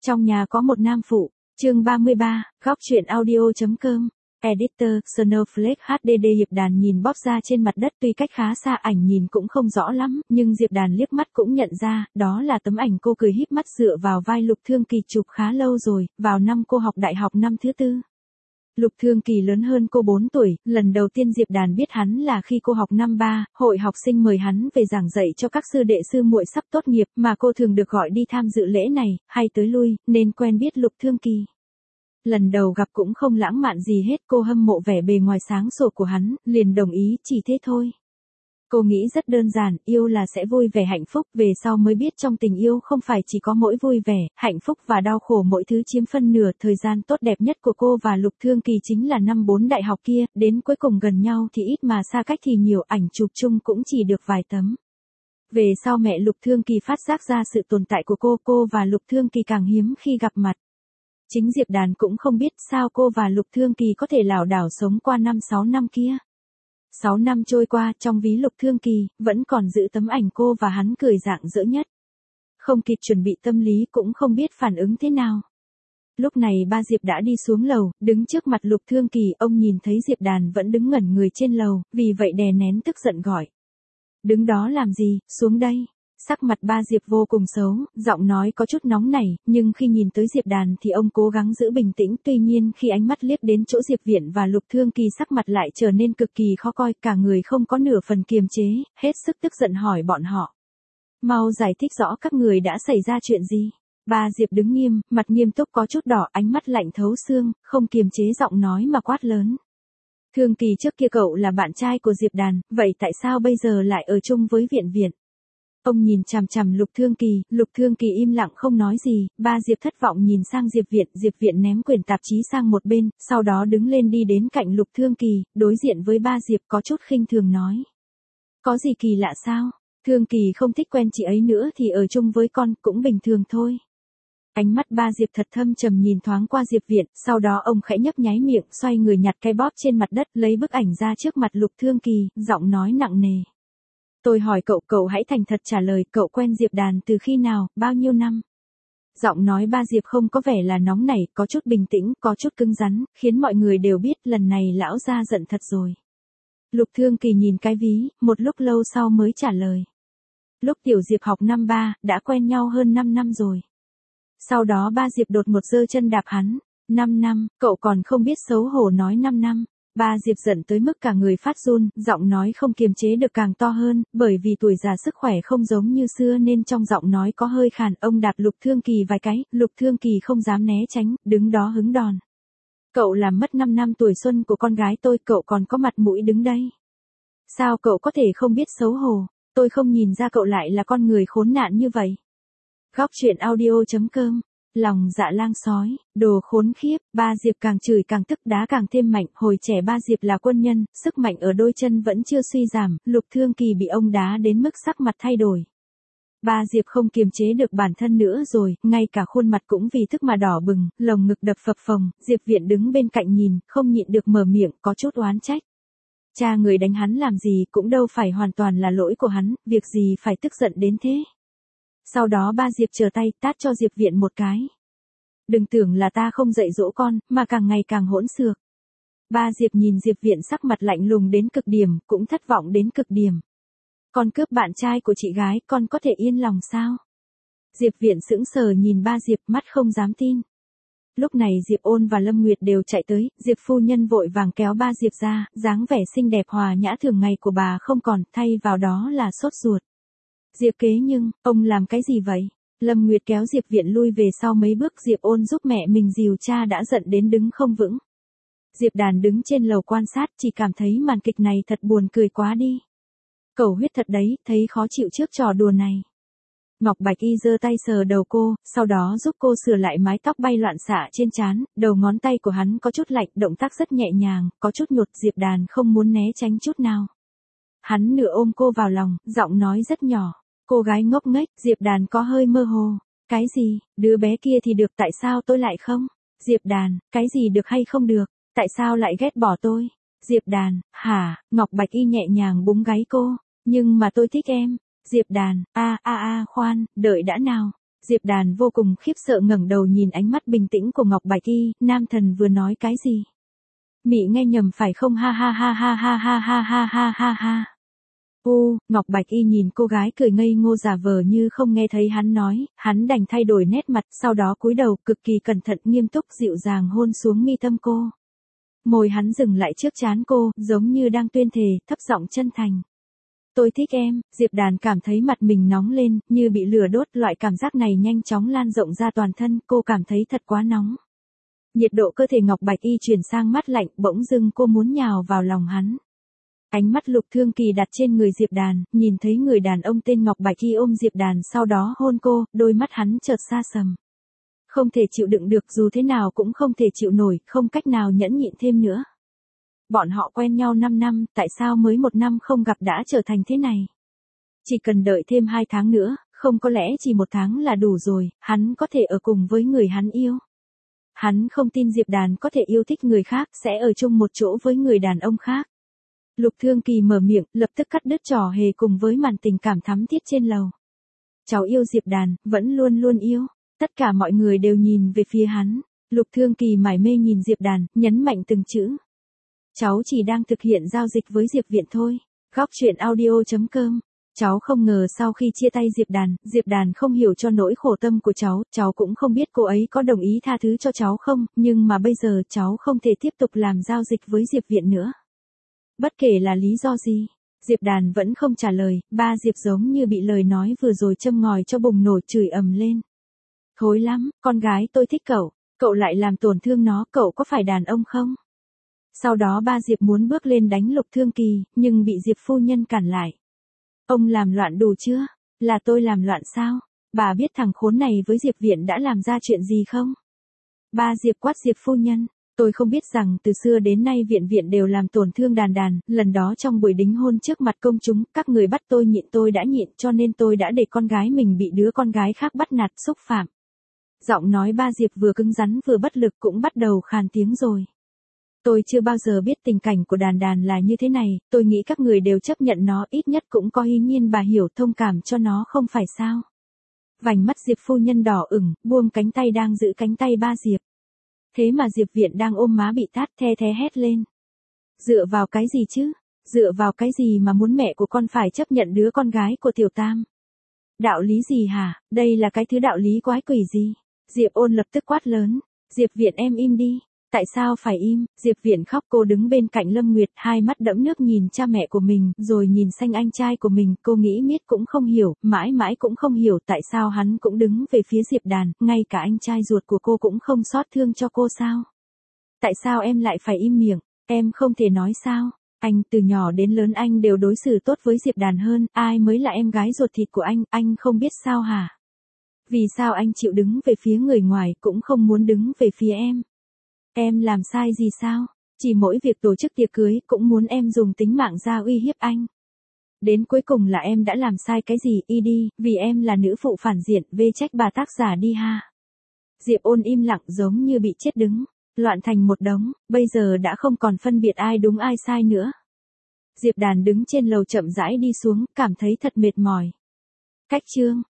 Trong nhà có một nam phụ, chương 33, góc truyện audio.com, editor, Snowflake HDD. Diệp Đàn nhìn bóp ra trên mặt đất, tuy cách khá xa ảnh nhìn cũng không rõ lắm, nhưng Diệp Đàn liếc mắt cũng nhận ra, đó là tấm ảnh cô cười híp mắt dựa vào vai Lục Thương Kỳ chụp khá lâu rồi, vào năm cô học đại học năm thứ 4. Lục Thương Kỳ lớn hơn cô 4 tuổi, lần đầu tiên Diệp Đàn biết hắn là khi cô học năm 3, hội học sinh mời hắn về giảng dạy cho các sư đệ sư muội sắp tốt nghiệp, mà cô thường được gọi đi tham dự lễ này, hay tới lui, nên quen biết Lục Thương Kỳ. Lần đầu gặp cũng không lãng mạn gì hết, cô hâm mộ vẻ bề ngoài sáng sủa của hắn, liền đồng ý, chỉ thế thôi. Cô nghĩ rất đơn giản, yêu là sẽ vui vẻ hạnh phúc, về sau mới biết trong tình yêu không phải chỉ có mỗi vui vẻ, hạnh phúc và đau khổ mỗi thứ chiếm phân nửa. Thời gian tốt đẹp nhất của cô và Lục Thương Kỳ chính là năm 4 đại học kia, đến cuối cùng gần nhau thì ít mà xa cách thì nhiều, ảnh chụp chung cũng chỉ được vài tấm. Về sau mẹ Lục Thương Kỳ phát giác ra sự tồn tại của cô và Lục Thương Kỳ càng hiếm khi gặp mặt. Chính Diệp Đàn cũng không biết sao cô và Lục Thương Kỳ có thể lảo đảo sống qua 5-6 năm kia. 6 năm trôi qua, trong ví Lục Thương Kỳ, vẫn còn giữ tấm ảnh cô và hắn cười rạng rỡ nhất. Không kịp chuẩn bị tâm lý cũng không biết phản ứng thế nào. Lúc này ba Diệp đã đi xuống lầu, đứng trước mặt Lục Thương Kỳ, ông nhìn thấy Diệp Đàn vẫn đứng ngẩn người trên lầu, vì vậy đè nén tức giận gọi. Đứng đó làm gì, xuống đây. Sắc mặt ba Diệp vô cùng xấu, giọng nói có chút nóng nảy, nhưng khi nhìn tới Diệp Đàn thì ông cố gắng giữ bình tĩnh, tuy nhiên khi ánh mắt liếc đến chỗ Diệp Viễn và Lục Thương Kỳ sắc mặt lại trở nên cực kỳ khó coi, cả người không có nửa phần kiềm chế, hết sức tức giận hỏi bọn họ. Mau giải thích rõ các người đã xảy ra chuyện gì. Ba Diệp đứng nghiêm, mặt nghiêm túc có chút đỏ, ánh mắt lạnh thấu xương, không kiềm chế giọng nói mà quát lớn. Thương Kỳ, trước kia cậu là bạn trai của Diệp Đàn, vậy tại sao bây giờ lại ở chung với Viễn? Ông nhìn chằm chằm Lục Thương Kỳ im lặng không nói gì, ba Diệp thất vọng nhìn sang Diệp Viễn ném quyển tạp chí sang một bên, sau đó đứng lên đi đến cạnh Lục Thương Kỳ, đối diện với ba Diệp có chút khinh thường nói. Có gì kỳ lạ sao? Thương Kỳ không thích quen chị ấy nữa thì ở chung với con cũng bình thường thôi. Ánh mắt ba Diệp thật thâm trầm nhìn thoáng qua Diệp Viễn, sau đó ông khẽ nhấp nháy miệng, xoay người nhặt cái bóp trên mặt đất, lấy bức ảnh ra trước mặt Lục Thương Kỳ, giọng nói nặng nề. Tôi hỏi cậu hãy thành thật trả lời, cậu quen Diệp Đàn từ khi nào, bao nhiêu năm? Giọng nói ba Diệp không có vẻ là nóng nảy, có chút bình tĩnh, có chút cứng rắn, khiến mọi người đều biết lần này lão gia giận thật rồi. Lục Thương Kỳ nhìn cái ví, một lúc lâu sau mới trả lời. Lúc tiểu Diệp học năm 3, đã quen nhau hơn 5 năm rồi. Sau đó ba Diệp đột một giơ chân đạp hắn. 5 năm, cậu còn không biết xấu hổ nói 5 năm. Ba Diệp giận tới mức cả người phát run, giọng nói không kiềm chế được càng to hơn, bởi vì tuổi già sức khỏe không giống như xưa nên trong giọng nói có hơi khàn. Ông đạp Lục Thương Kỳ vài cái, Lục Thương Kỳ không dám né tránh, đứng đó hứng đòn. Cậu làm mất 5 năm tuổi xuân của con gái tôi, cậu còn có mặt mũi đứng đây. Sao cậu có thể không biết xấu hổ, tôi không nhìn ra cậu lại là con người khốn nạn như vậy. Góc truyện audio.com. Lòng dạ lang sói, đồ khốn khiếp, ba Diệp càng chửi càng tức, đá càng thêm mạnh, hồi trẻ ba Diệp là quân nhân, sức mạnh ở đôi chân vẫn chưa suy giảm, Lục Thương Kỳ bị ông đá đến mức sắc mặt thay đổi. Ba Diệp không kiềm chế được bản thân nữa rồi, ngay cả khuôn mặt cũng vì tức mà đỏ bừng, lồng ngực đập phập phồng, Diệp Viễn đứng bên cạnh nhìn, không nhịn được mở miệng, có chút oán trách. Cha người đánh hắn làm gì cũng đâu phải hoàn toàn là lỗi của hắn, việc gì phải tức giận đến thế. Sau đó ba Diệp trở tay tát cho Diệp Viễn một cái. Đừng tưởng là ta không dạy dỗ con, mà càng ngày càng hỗn xược. Ba Diệp nhìn Diệp Viễn sắc mặt lạnh lùng đến cực điểm, cũng thất vọng đến cực điểm. Con cướp bạn trai của chị gái, con có thể yên lòng sao? Diệp Viễn sững sờ nhìn ba Diệp, mắt không dám tin. Lúc này Diệp Ôn và Lâm Nguyệt đều chạy tới, Diệp phu nhân vội vàng kéo ba Diệp ra, dáng vẻ xinh đẹp hòa nhã thường ngày của bà không còn, thay vào đó là sốt ruột. Diệp kế nhưng, ông làm cái gì vậy? Lâm Nguyệt kéo Diệp Viễn lui về sau mấy bước, Diệp Ôn giúp mẹ mình dìu cha đã giận đến đứng không vững. Diệp Đàn đứng trên lầu quan sát, chỉ cảm thấy màn kịch này thật buồn cười quá đi. Cầu huyết thật đấy, thấy khó chịu trước trò đùa này. Ngọc Bạch Y giơ tay sờ đầu cô, sau đó giúp cô sửa lại mái tóc bay loạn xạ trên trán, đầu ngón tay của hắn có chút lạnh, động tác rất nhẹ nhàng, có chút nhột, Diệp Đàn không muốn né tránh chút nào. Hắn nửa ôm cô vào lòng, giọng nói rất nhỏ. Cô gái ngốc nghếch, Diệp Đàn có hơi mơ hồ. Cái gì, đứa bé kia thì được, tại sao tôi lại không? Diệp Đàn, cái gì được hay không được, tại sao lại ghét bỏ tôi? Diệp Đàn, hả? Ngọc Bạch Y nhẹ nhàng búng gáy cô, nhưng mà tôi thích em. Diệp Đàn, khoan, đợi đã nào. Diệp Đàn vô cùng khiếp sợ ngẩng đầu nhìn ánh mắt bình tĩnh của Ngọc Bạch Y, nam thần vừa nói cái gì? Mị nghe nhầm phải không, ha ha ha ha ha ha ha ha ha ha ha. Ngọc Bạch Y nhìn cô gái cười ngây ngô giả vờ như không nghe thấy hắn nói, hắn đành thay đổi nét mặt, sau đó cúi đầu cực kỳ cẩn thận nghiêm túc dịu dàng hôn xuống mi tâm cô. Môi hắn dừng lại trước trán cô, giống như đang tuyên thề, thấp giọng chân thành. Tôi thích em. Diệp Đàn cảm thấy mặt mình nóng lên, như bị lửa đốt, loại cảm giác này nhanh chóng lan rộng ra toàn thân, cô cảm thấy thật quá nóng. Nhiệt độ cơ thể Ngọc Bạch Y chuyển sang mát lạnh, bỗng dưng cô muốn nhào vào lòng hắn. Ánh mắt Lục Thương Kỳ đặt trên người Diệp Đàn, nhìn thấy người đàn ông tên Ngọc Bạch Y ôm Diệp Đàn sau đó hôn cô, đôi mắt hắn chợt xa sầm. Không thể chịu đựng được, dù thế nào cũng không thể chịu nổi, không cách nào nhẫn nhịn thêm nữa. Bọn họ quen nhau 5 năm, tại sao mới 1 năm không gặp đã trở thành thế này? Chỉ cần đợi thêm 2 tháng nữa, không có lẽ chỉ 1 tháng là đủ rồi, hắn có thể ở cùng với người hắn yêu. Hắn không tin Diệp Đàn có thể yêu thích người khác, sẽ ở chung một chỗ với người đàn ông khác. Lục Thương Kỳ mở miệng, lập tức cắt đứt trò hề cùng với màn tình cảm thắm thiết trên lầu. Cháu yêu Diệp Đàn, vẫn luôn luôn yêu. Tất cả mọi người đều nhìn về phía hắn. Lục Thương Kỳ mải mê nhìn Diệp Đàn, nhấn mạnh từng chữ. Cháu chỉ đang thực hiện giao dịch với Diệp Viện thôi. Góc truyện audio.com. Cháu không ngờ sau khi chia tay Diệp Đàn không hiểu cho nỗi khổ tâm của cháu cũng không biết cô ấy có đồng ý tha thứ cho cháu không, nhưng mà bây giờ cháu không thể tiếp tục làm giao dịch với Diệp Viện nữa. Bất kể là lý do gì, Diệp Đàn vẫn không trả lời, ba Diệp giống như bị lời nói vừa rồi châm ngòi cho bùng nổ chửi ầm lên. Thối lắm, con gái tôi thích cậu lại làm tổn thương nó, cậu có phải đàn ông không? Sau đó ba Diệp muốn bước lên đánh Lục Thương Kỳ, nhưng bị Diệp phu nhân cản lại. Ông làm loạn đủ chưa? Là tôi làm loạn sao? Bà biết thằng khốn này với Diệp Viện đã làm ra chuyện gì không? Ba Diệp quát Diệp phu nhân. Tôi không biết rằng từ xưa đến nay Viện đều làm tổn thương Đàn, lần đó trong buổi đính hôn trước mặt công chúng, các người bắt tôi nhịn, tôi đã nhịn, cho nên tôi đã để con gái mình bị đứa con gái khác bắt nạt xúc phạm. Giọng nói ba Diệp vừa cứng rắn vừa bất lực cũng bắt đầu khàn tiếng rồi. Tôi chưa bao giờ biết tình cảnh của Đàn là như thế này, tôi nghĩ các người đều chấp nhận nó, ít nhất cũng có ý nhiên bà hiểu thông cảm cho nó không phải sao. Vành mắt Diệp phu nhân đỏ ửng, buông cánh tay đang giữ cánh tay ba Diệp. Thế mà Diệp Viện đang ôm má bị tát, the thé hét lên. Dựa vào cái gì chứ? Dựa vào cái gì mà muốn mẹ của con phải chấp nhận đứa con gái của Tiểu Tam? Đạo lý gì hả? Đây là cái thứ đạo lý quái quỷ gì? Diệp Ôn lập tức quát lớn. Diệp Viện em im đi. Tại sao phải im? Diệp Viện khóc, cô đứng bên cạnh Lâm Nguyệt, hai mắt đẫm nước nhìn cha mẹ của mình, rồi nhìn sang anh trai của mình, cô nghĩ miết cũng không hiểu, mãi mãi cũng không hiểu tại sao hắn cũng đứng về phía Diệp Đàn, ngay cả anh trai ruột của cô cũng không xót thương cho cô sao? Tại sao em lại phải im miệng? Em không thể nói sao? Anh từ nhỏ đến lớn anh đều đối xử tốt với Diệp Đàn hơn, ai mới là em gái ruột thịt của anh không biết sao hả? Vì sao anh chịu đứng về phía người ngoài cũng không muốn đứng về phía em? Em làm sai gì sao? Chỉ mỗi việc tổ chức tiệc cưới cũng muốn em dùng tính mạng ra uy hiếp anh. Đến cuối cùng là em đã làm sai cái gì, y đi, vì em là nữ phụ phản diện, vê trách bà tác giả đi ha. Diệp Ôn im lặng giống như bị chết đứng, loạn thành một đống, bây giờ đã không còn phân biệt ai đúng ai sai nữa. Diệp Đàn đứng trên lầu chậm rãi đi xuống, cảm thấy thật mệt mỏi. Cách chương